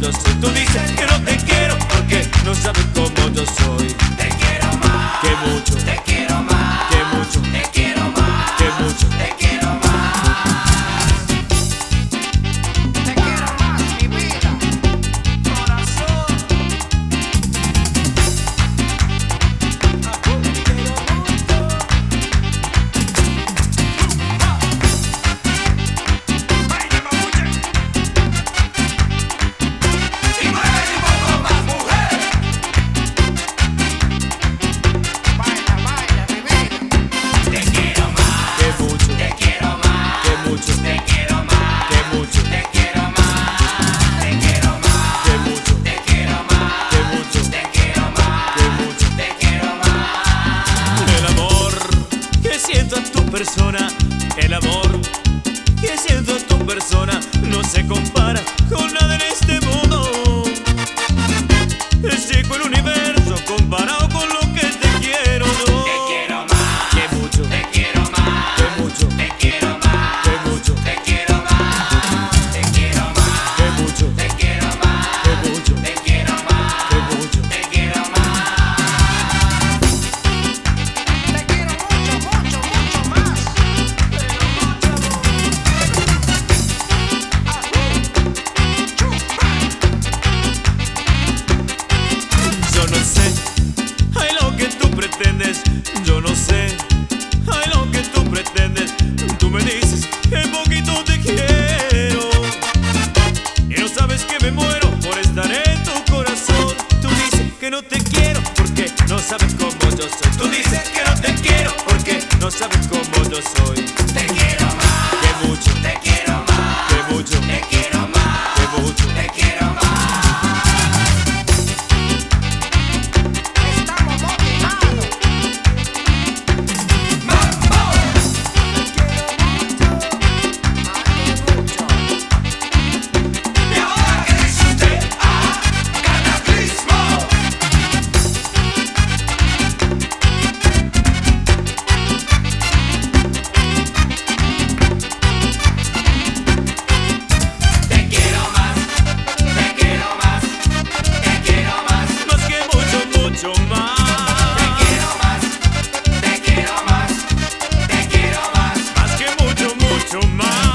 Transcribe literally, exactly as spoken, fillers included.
yo soy. Tú dices que no te quiero porque no sabes cómo yo soy. Te quiero más, que mucho, te quiero más, que mucho, te quiero más, que mucho, te quiero más. Te quiero más, mi vida, corazón. Baila, mamuche. Y mueve un poco más, mujer. Baila, baila, mi vida. Te quiero más, que mucho, te quiero más, que mucho, te quiero más, que mucho, te quiero más, te quiero más, que mucho, te quiero más, que mucho, te quiero más, que mucho. te quiero más. El amor que siento a tu persona, el amor que siento a tu persona no se compara con nada en este mundo. Es chico el universo comparado con lo que te quiero yo. Te quiero más, Que mucho, te quiero más, que mucho, te quiero más, que mucho, te quiero más, te quiero más, que mucho, te quiero más, que mucho, te quiero más, que mucho. te quiero más. Te quiero mucho, mucho, mucho más. Pero mucho. Yo no sé, ay lo que tú pretendes, yo no sé, ay lo que tú pretendes. Tú me dices que poquito te quiero y no sabes que me muero por estar en tu corazón. Tú dices que no te quiero porque no sabes cómo yo soy. Tú dices que no te quiero porque no sabes cómo yo soy. Te quiero más, Que mucho, te quiero más, que mucho, te quiero más, que mucho. te quiero más. Estamos motivados. ¡Mambo! Te quiero mucho, más que mucho. Y ahora que dice usted, ¡ah! ¡Cataclismo! Te quiero más, te quiero más, te quiero más, Más que mucho, mucho te más. quiero más, te quiero más, te quiero más. Más que mucho, mucho más.